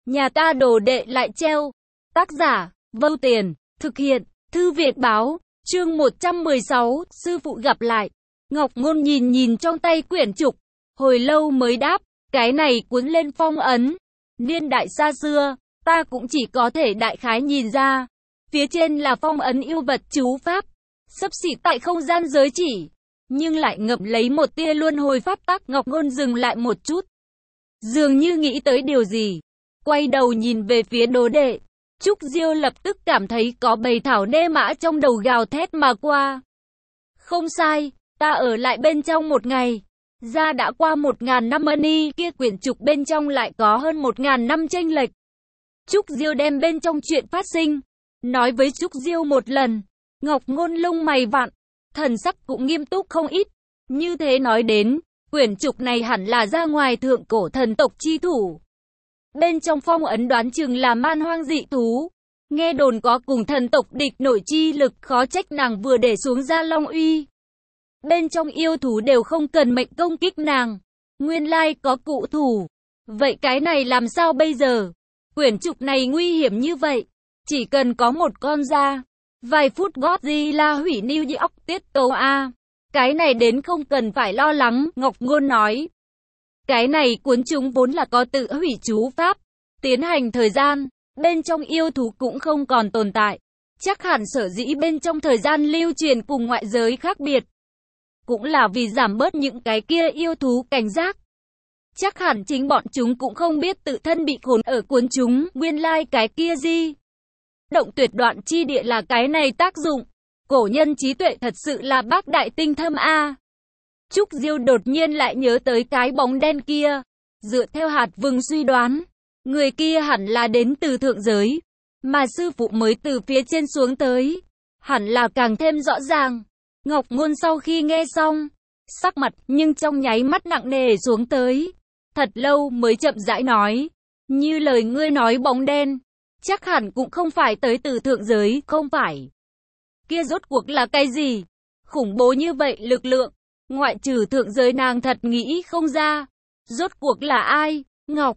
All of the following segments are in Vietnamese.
Nhà ta đồ đệ lại treo. Tác giả, Vô Tiền, thực hiện, Thư Viện Báo, chương 116, sư phụ gặp lại. Ngọc Ngôn nhìn trong tay quyển trục, hồi lâu mới đáp, cái này cuốn lên phong ấn. Niên đại xa xưa, ta cũng chỉ có thể đại khái nhìn ra. Phía trên là phong ấn yêu vật chú pháp, xấp xỉ tại không gian giới chỉ, nhưng lại ngậm lấy một tia luân hồi pháp tắc. Ngọc Ngôn dừng lại một chút, dường như nghĩ tới điều gì, quay đầu nhìn về phía đồ đệ. Trúc Diêu lập tức cảm thấy có bầy thảo nê mã trong đầu gào thét mà qua. Không sai, ta ở lại bên trong một ngày. Ra đã qua 1000 năm y, kia quyển trục bên trong lại có hơn 1000 năm chênh lệch. Trúc Diêu đem bên trong chuyện phát sinh nói với Trúc Diêu một lần. Ngọc Ngôn lông mày vặn, thần sắc cũng nghiêm túc không ít. Như thế nói đến, quyển trục này hẳn là ra ngoài thượng cổ thần tộc chi thủ. Bên trong phong ấn đoán chừng là man hoang dị thú. Nghe đồn có cùng thần tộc địch nổi chi lực, khó trách nàng vừa để xuống ra long uy. Bên trong yêu thú đều không cần mệnh công kích nàng. Nguyên lai có cụ thủ. Vậy cái này làm sao bây giờ? Quyển trục này nguy hiểm như vậy. Chỉ cần có một con ra. Vài phút Godzilla hủy New York tiết tấu A. Cái này đến không cần phải lo lắng, Ngọc Ngôn nói. Cái này cuốn chúng vốn là có tự hủy chú pháp. Tiến hành thời gian, bên trong yêu thú cũng không còn tồn tại. Chắc hẳn sở dĩ bên trong thời gian lưu truyền cùng ngoại giới khác biệt. Cũng là vì giảm bớt những cái kia yêu thú cảnh giác. Chắc hẳn chính bọn chúng cũng không biết tự thân bị khốn ở cuốn chúng. Nguyên lai cái kia gì? Động tuyệt đoạn chi địa là cái này tác dụng. Cổ nhân trí tuệ thật sự là bác đại tinh thâm A. Trúc Diêu đột nhiên lại nhớ tới cái bóng đen kia. Dựa theo hạt vừng suy đoán, người kia hẳn là đến từ thượng giới, mà sư phụ mới từ phía trên xuống tới. Hẳn là càng thêm rõ ràng. Ngọc Ngôn sau khi nghe xong, sắc mặt nhưng trong nháy mắt nặng nề xuống tới. Thật lâu mới chậm rãi nói, như lời ngươi nói bóng đen, chắc hẳn cũng không phải tới từ thượng giới, không phải. Kia rốt cuộc là cái gì? Khủng bố như vậy lực lượng, ngoại trừ thượng giới nàng thật nghĩ không ra. Rốt cuộc là ai? Ngọc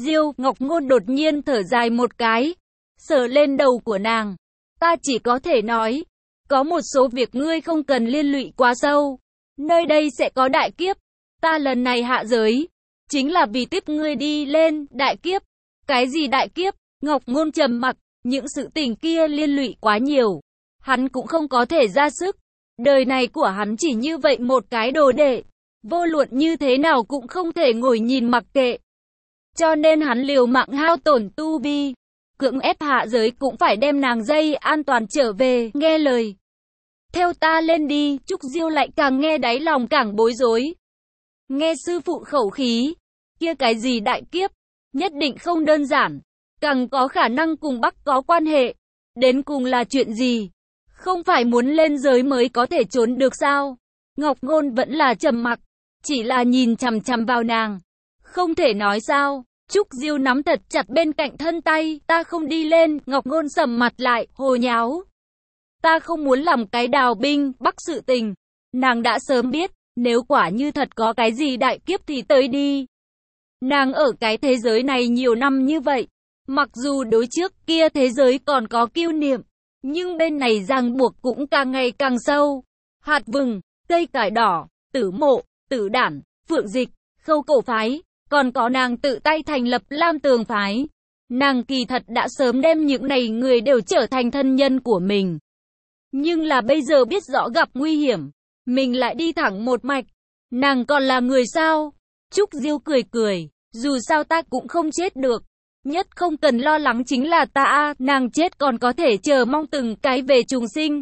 Ngôn đột nhiên thở dài một cái, sờ lên đầu của nàng. Ta chỉ có thể nói, có một số việc ngươi không cần liên lụy quá sâu. Nơi đây sẽ có đại kiếp. Ta lần này hạ giới, chính là vì tiếp ngươi đi lên đại kiếp. Cái gì đại kiếp? Ngọc Ngôn trầm mặc, những sự tình kia liên lụy quá nhiều. Hắn cũng không có thể ra sức. Đời này của hắn chỉ như vậy một cái đồ đệ. Vô luận như thế nào cũng không thể ngồi nhìn mặc kệ. Cho nên hắn liều mạng hao tổn tu vi. Cưỡng ép hạ giới cũng phải đem nàng dây an toàn trở về, nghe lời. Theo ta lên đi. Trúc Diêu lại càng nghe đáy lòng càng bối rối. Nghe sư phụ khẩu khí, kia cái gì đại kiếp, nhất định không đơn giản, càng có khả năng cùng Bắc có quan hệ. Đến cùng là chuyện gì? Không phải muốn lên giới mới có thể trốn được sao? Ngọc Ngôn vẫn là trầm mặc, chỉ là nhìn chằm chằm vào nàng. Không thể nói sao? Trúc Diêu nắm thật chặt bên cạnh thân tay. Ta không đi lên. Ngọc Ngôn sầm mặt lại, hồ nháo. Ta không muốn làm cái đào binh Bắc sự tình. Nàng đã sớm biết, nếu quả như thật có cái gì đại kiếp thì tới đi. Nàng ở cái thế giới này nhiều năm như vậy, mặc dù đối trước kia thế giới còn có kiêu niệm, nhưng bên này ràng buộc cũng càng ngày càng sâu. Hạt vừng, cây cải đỏ, Tử Mộ, Tử Đản, Phượng Dịch, Khâu Cổ phái, còn có nàng tự tay thành lập Lam Tường phái. Nàng kỳ thật đã sớm đem những này người đều trở thành thân nhân của mình. Nhưng là bây giờ biết rõ gặp nguy hiểm, mình lại đi thẳng một mạch. Nàng còn là người sao? Trúc Diêu cười cười, dù sao ta cũng không chết được. Nhất không cần lo lắng chính là ta, nàng chết còn có thể chờ mong từng cái về trùng sinh.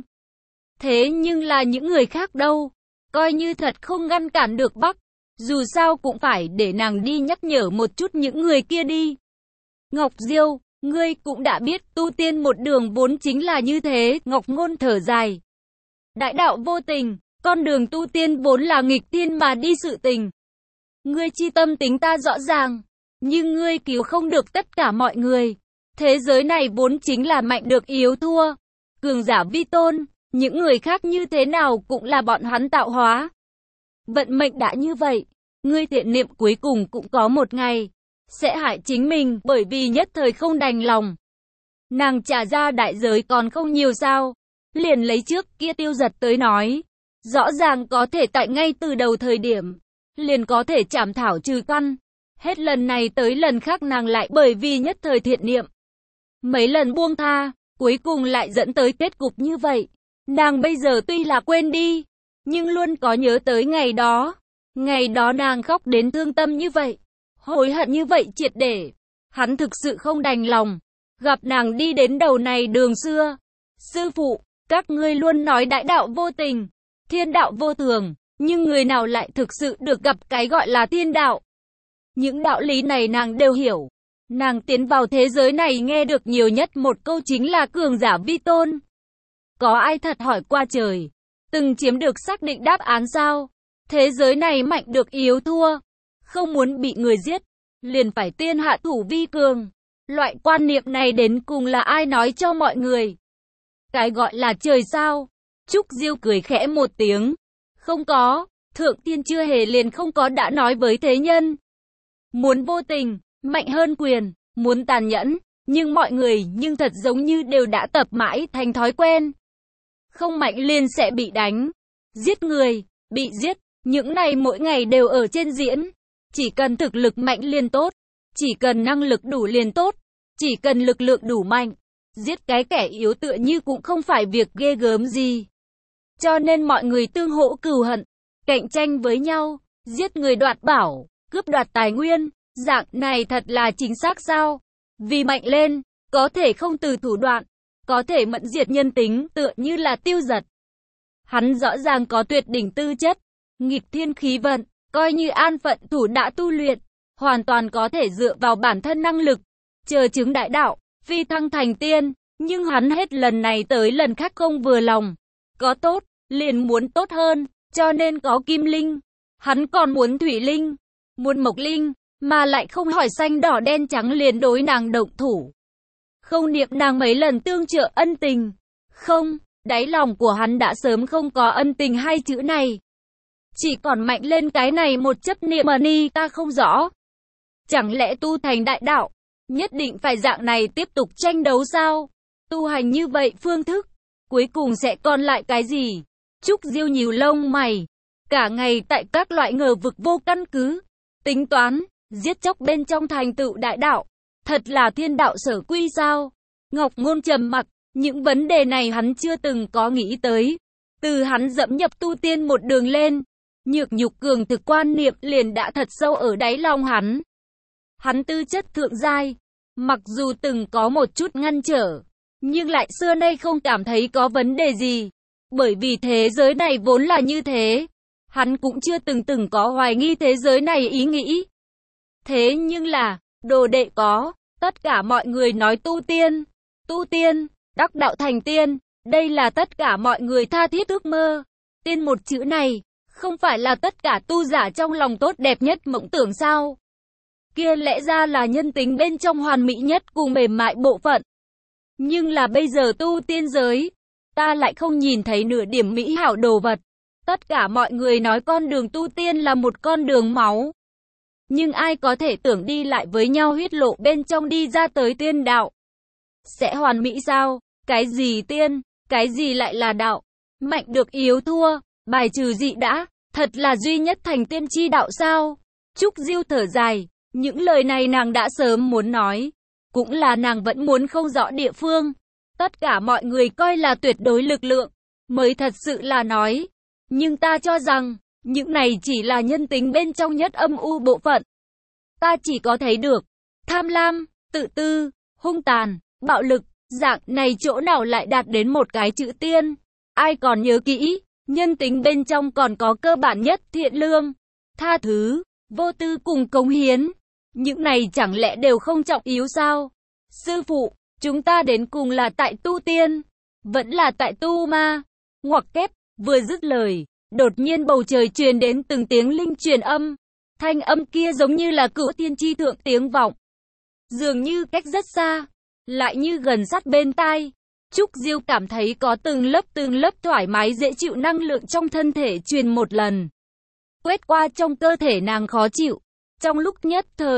Thế nhưng là những người khác đâu? Coi như thật không ngăn cản được Bắc, dù sao cũng phải để nàng đi nhắc nhở một chút những người kia đi. Ngọc Diêu, ngươi cũng đã biết tu tiên một đường vốn chính là như thế. Ngọc Ngôn thở dài. Đại đạo vô tình, con đường tu tiên vốn là nghịch thiên mà đi sự tình. Ngươi chi tâm tính ta rõ ràng, nhưng ngươi cứu không được tất cả mọi người. Thế giới này vốn chính là mạnh được yếu thua, cường giả vi tôn, những người khác như thế nào cũng là bọn hắn tạo hóa. Vận mệnh đã như vậy, ngươi thiện niệm cuối cùng cũng có một ngày sẽ hại chính mình bởi vì nhất thời không đành lòng. Nàng trả ra đại giới còn không nhiều sao? Liền lấy trước kia Tiêu Giật tới nói. Rõ ràng có thể tại ngay từ đầu thời điểm, liền có thể chảm thảo trừ căn. Hết lần này tới lần khác nàng lại bởi vì nhất thời thiện niệm. Mấy lần buông tha, cuối cùng lại dẫn tới kết cục như vậy. Nàng bây giờ tuy là quên đi, nhưng luôn có nhớ tới ngày đó. Ngày đó nàng khóc đến thương tâm như vậy, hối hận như vậy triệt để. Hắn thực sự không đành lòng, gặp nàng đi đến đầu này đường xưa. Sư phụ, các ngươi luôn nói đại đạo vô tình, thiên đạo vô thường, nhưng người nào lại thực sự được gặp cái gọi là thiên đạo? Những đạo lý này nàng đều hiểu. Nàng tiến vào thế giới này nghe được nhiều nhất một câu chính là cường giả vi tôn. Có ai thật hỏi qua trời, từng chiếm được xác định đáp án sao? Thế giới này mạnh được yếu thua, không muốn bị người giết, liền phải tiên hạ thủ vi cường. Loại quan niệm này đến cùng là ai nói cho mọi người? Cái gọi là trời sao? Trúc Diêu cười khẽ một tiếng. Không có, Thượng Tiên chưa hề liền không có đã nói với thế nhân. Muốn vô tình, mạnh hơn quyền, muốn tàn nhẫn, nhưng mọi người nhưng thật giống như đều đã tập mãi thành thói quen. Không mạnh liền sẽ bị đánh, giết người, bị giết, những này mỗi ngày đều ở trên diễn. Chỉ cần thực lực mạnh liền tốt, chỉ cần năng lực đủ liền tốt, chỉ cần lực lượng đủ mạnh, giết cái kẻ yếu tựa như cũng không phải việc ghê gớm gì. Cho nên mọi người tương hỗ cừu hận, cạnh tranh với nhau, giết người đoạt bảo, cướp đoạt tài nguyên, dạng này thật là chính xác sao? Vì mạnh lên, có thể không từ thủ đoạn, có thể mẫn diệt nhân tính tựa như là Tiêu Giật. Hắn rõ ràng có tuyệt đỉnh tư chất, nghịch thiên khí vận, coi như an phận thủ đã tu luyện, hoàn toàn có thể dựa vào bản thân năng lực, chờ chứng đại đạo, phi thăng thành tiên, nhưng hắn hết lần này tới lần khác không vừa lòng. Có tốt, liền muốn tốt hơn, cho nên có kim linh. Hắn còn muốn thủy linh, muốn mộc linh, mà lại không hỏi xanh đỏ đen trắng liền đối nàng động thủ. Không niệm nàng mấy lần tương trợ ân tình. Không, đáy lòng của hắn đã sớm không có ân tình hai chữ này. Chỉ còn mạnh lên cái này một chấp niệm mà ni ta không rõ. Chẳng lẽ tu thành đại đạo, nhất định phải dạng này tiếp tục tranh đấu sao? Tu hành như vậy phương thức, cuối cùng sẽ còn lại cái gì? Trúc Diêu nhíu lông mày, cả ngày tại các loại ngờ vực vô căn cứ, tính toán, giết chóc bên trong thành tựu đại đạo, thật là thiên đạo sở quy sao? Ngọc Ngôn trầm mặc, những vấn đề này hắn chưa từng có nghĩ tới. Từ hắn dẫm nhập tu tiên một đường lên, nhược nhục cường thực quan niệm liền đã thật sâu ở đáy lòng hắn. Hắn tư chất thượng giai, mặc dù từng có một chút ngăn trở, nhưng lại xưa nay không cảm thấy có vấn đề gì. Bởi vì thế giới này vốn là như thế, hắn cũng chưa từng có hoài nghi thế giới này ý nghĩ. Thế nhưng là, đồ đệ có, tất cả mọi người nói tu tiên, đắc đạo thành tiên, đây là tất cả mọi người tha thiết ước mơ. Tiên một chữ này, không phải là tất cả tu giả trong lòng tốt đẹp nhất mộng tưởng sao? Kia lẽ ra là nhân tính bên trong hoàn mỹ nhất cùng mềm mại bộ phận. Nhưng là bây giờ tu tiên giới, ta lại không nhìn thấy nửa điểm mỹ hảo đồ vật. Tất cả mọi người nói con đường tu tiên là một con đường máu. Nhưng ai có thể tưởng đi lại với nhau huyết lộ bên trong đi ra tới tiên đạo? Sẽ hoàn mỹ sao? Cái gì tiên? Cái gì lại là đạo? Mạnh được yếu thua, bài trừ dị đã, thật là duy nhất thành tiên chi đạo sao? Trúc Diêu thở dài, những lời này nàng đã sớm muốn nói, cũng là nàng vẫn muốn không rõ địa phương. Tất cả mọi người coi là tuyệt đối lực lượng, mới thật sự là nói. Nhưng ta cho rằng, những này chỉ là nhân tính bên trong nhất âm u bộ phận. Ta chỉ có thấy được, tham lam, tự tư, hung tàn, bạo lực, dạng này chỗ nào lại đạt đến một cái chữ tiên. Ai còn nhớ kỹ, nhân tính bên trong còn có cơ bản nhất thiện lương, tha thứ, vô tư cùng cống hiến. Những này chẳng lẽ đều không trọng yếu sao? Sư phụ, chúng ta đến cùng là tại tu tiên, vẫn là tại tu ma. Ngoặc kép, vừa dứt lời, đột nhiên bầu trời truyền đến từng tiếng linh truyền âm. Thanh âm kia giống như là cửu thiên chi thượng tiếng vọng. Dường như cách rất xa, lại như gần sát bên tai. Trúc Diêu cảm thấy có từng lớp thoải mái dễ chịu năng lượng trong thân thể truyền một lần. Quét qua trong cơ thể nàng khó chịu. Trong lúc nhất thời,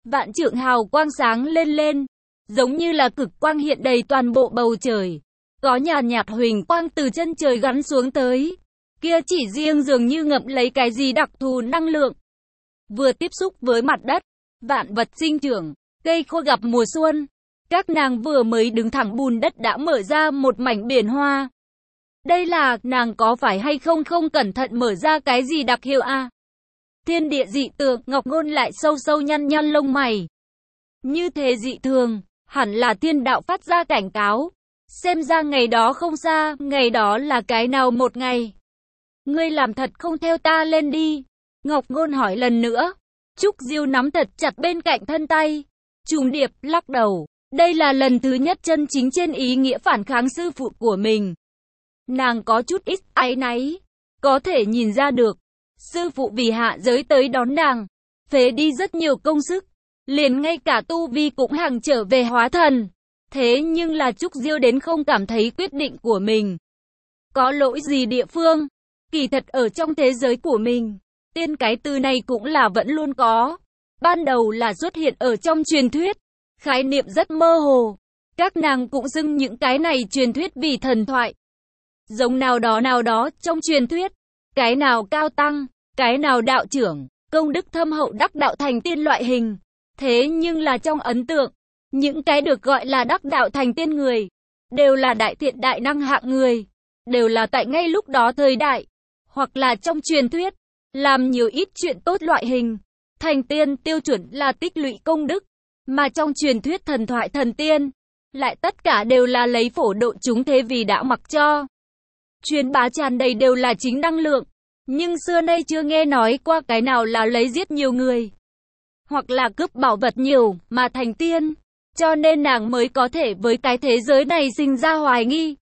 Vạn trượng hào quang sáng lên lên, giống như là cực quang hiện đầy toàn bộ bầu trời. Có nhàn nhạt huỳnh quang từ chân trời gắn xuống tới. Kia chỉ riêng dường như ngậm lấy cái gì đặc thù năng lượng. Vừa tiếp xúc với mặt đất, vạn vật sinh trưởng, cây khô gặp mùa xuân. Các nàng vừa mới đứng thẳng bùn đất đã mở ra một mảnh biển hoa. Đây là, nàng có phải hay không không cẩn thận mở ra cái gì đặc hiệu à? Thiên địa dị tượng, Ngọc Ngôn lại sâu sâu nhăn nhăn lông mày. Như thế dị thường, hẳn là thiên đạo phát ra cảnh cáo. Xem ra ngày đó không xa, ngày đó là cái nào một ngày. Ngươi làm thật không theo ta lên đi. Ngọc Ngôn hỏi lần nữa. Trúc Diêu nắm thật chặt bên cạnh thân tay. Trùng Điệp lắc đầu. Đây là lần thứ nhất chân chính trên ý nghĩa phản kháng sư phụ của mình. Nàng có chút ít áy náy. Có thể nhìn ra được. Sư phụ vì hạ giới tới đón nàng. Phế đi rất nhiều công sức. Liền ngay cả tu vi cũng hàng trở về hóa thần. Thế nhưng là Trúc Diêu đến không cảm thấy quyết định của mình có lỗi gì địa phương. Kỳ thật ở trong thế giới của mình, tiên cái từ này cũng là vẫn luôn có. Ban đầu là xuất hiện ở trong truyền thuyết, khái niệm rất mơ hồ. Các nàng cũng xưng những cái này truyền thuyết vì thần thoại. Giống nào đó trong truyền thuyết, cái nào cao tăng, cái nào đạo trưởng, công đức thâm hậu đắc đạo thành tiên loại hình. Thế nhưng là trong ấn tượng, những cái được gọi là đắc đạo thành tiên người, đều là đại thiện đại năng hạng người, đều là tại ngay lúc đó thời đại, hoặc là trong truyền thuyết, làm nhiều ít chuyện tốt loại hình. Thành tiên tiêu chuẩn là tích lũy công đức, mà trong truyền thuyết thần thoại thần tiên, lại tất cả đều là lấy phổ độ chúng thế vì đã mặc cho. Truyền bá tràn đầy đều là chính năng lượng, nhưng xưa nay chưa nghe nói qua cái nào là lấy giết nhiều người, hoặc là cướp bảo vật nhiều, mà thành tiên. Cho nên nàng mới có thể với cái thế giới này sinh ra hoài nghi.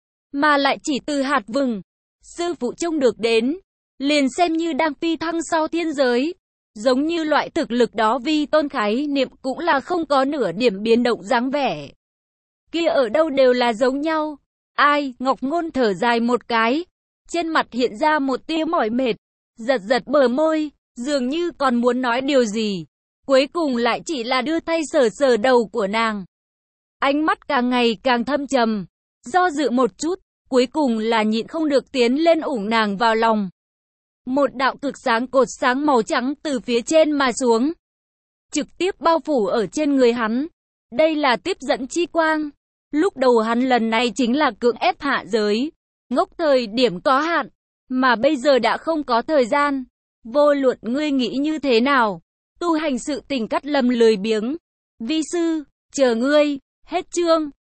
Mà lại chỉ từ hạt vừng, sư phụ trông được đến, liền xem như đang phi thăng sau thiên giới. Giống như loại thực lực đó vi tôn khái niệm cũng là không có nửa điểm biến động dáng vẻ. Kia ở đâu đều là giống nhau. Ai, Ngọc Ngôn thở dài một cái. Trên mặt hiện ra một tia mỏi mệt, giật giật bờ môi, dường như còn muốn nói điều gì. Cuối cùng lại chỉ là đưa tay sờ sờ đầu của nàng. Ánh mắt càng ngày càng thâm trầm. Do dự một chút, cuối cùng là nhịn không được tiến lên ủng nàng vào lòng. Một đạo cực sáng cột sáng màu trắng từ phía trên mà xuống, trực tiếp bao phủ ở trên người hắn. Đây là tiếp dẫn chi quang. Lúc đầu hắn lần này chính là cưỡng ép hạ giới. Ngốc thời điểm có hạn, mà bây giờ đã không có thời gian. Vô luận ngươi nghĩ như thế nào, tu hành sự tình cắt lâm lười biếng. Vi sư, chờ ngươi, hết chương.